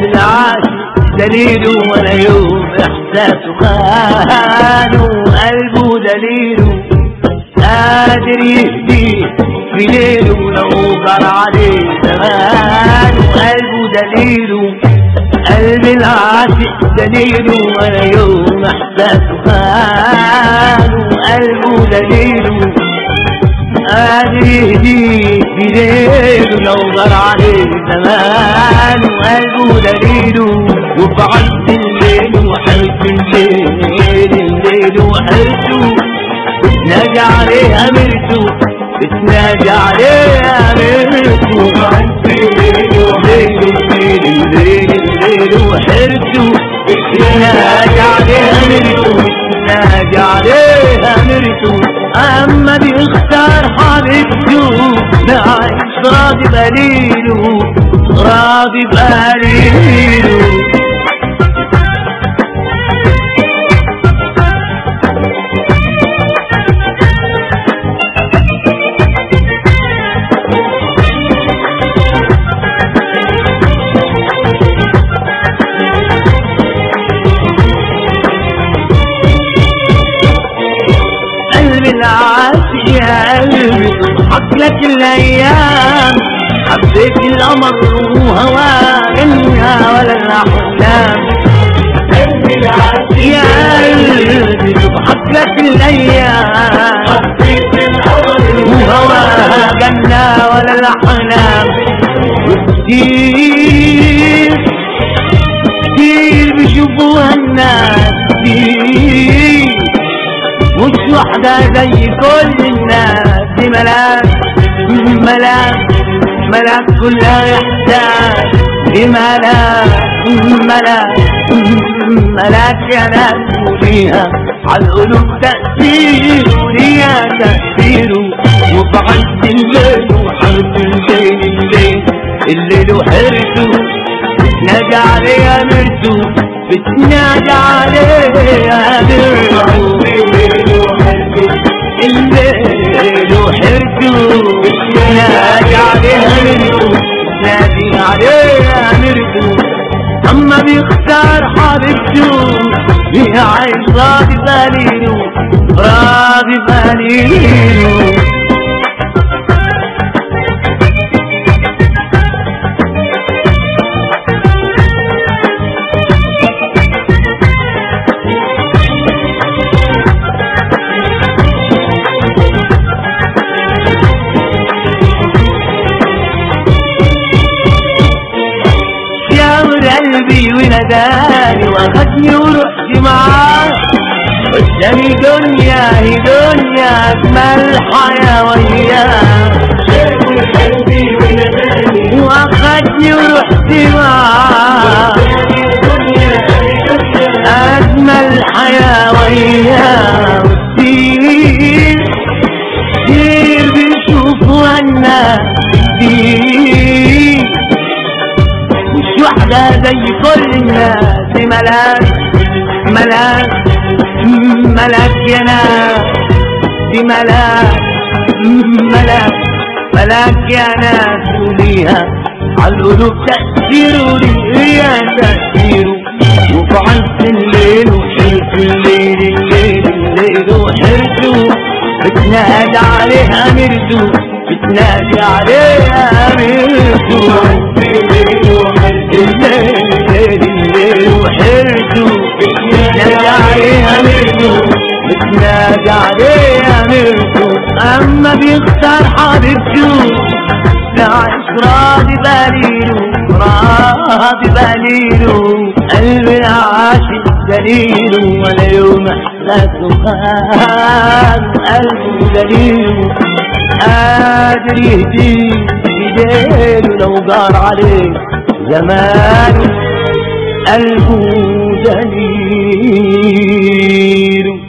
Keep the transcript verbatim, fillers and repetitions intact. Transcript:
قلب العاشق دليله ولا يوم احساسه خانه، قلبه دليله قادر يهديه في ليله لو جرى عليه زمان، قلبه دليله قلب العاشق دليله ولا يوم احساسه خانه، قلبه دليله قادر يهديه في ليله لو جرى عليه زمان، قلبه دليله وفي عز الليل وحرس الليل الليل وحرسه بتنادي عليه أميرته بتنادي عليه أميرته الليل الليل الليل الليل وحرسه بتنادي عليه أميرته بتنادي عليه أميرته، أما بيختار حبيبته نعيش راضي بقليله راضي بقليله. العاشق يا قلبي تضحك لك الايام، حبيت القمر وهواه جنة ولا الاحلام، قلبي العاشق يا قلبي تضحك لك الايام، حبيت القمر وهواه جنة ولا الاحلام، وكتير كتير بيشوفوها الناس كتير مش واحدة زي كل الناس، دي ملاك ملاك ملاك كلها إحساس، دي ملاك ملاك ملاك يا ناس وليها عالقلوب تأثير وليها تأثير، وفي عز الليل وحرس الليل الليل الليل وحرسه بتنادي عليه أميرته بتنادي عليه أميرته الليل وحرته بتنادي عليه أميرته بتنادي عليه أميرته، أما بيختار حبيبته بيعيش راضي بقليله راضي بقليله. قلبي وناداني واخدني ورحت معاه قدامي دنيا هي دنيا اجمل حياه وياه، قلبي وناداني واخدني ورحت معاه اجمل حياه وياه، كتير كتير بيشوفوا الناس كتير مش واحدة زي كل الناس، دي ملاك ملاك ملاك يا ناس، دي ملاك ملاك ملاك يا ناس وليها عالقلوب تأثير وليها تأثير، وفي عز الليل وحرس الليل الليل الليل وحرسه بتنادي عليه أميرته بتنادي عليه أميرته الليل الليل الليل وحرته بتنادي عليه أميرته بتنادي عليه أميرته، أما بيختار حبيبته نعيش راضي بقليله راضي بقليله، قلب العاشق دليله ولا يوم احساسه خان، قلبه دليله قادر يهديه بديله لو جار عليه زمان، قلبه دليله.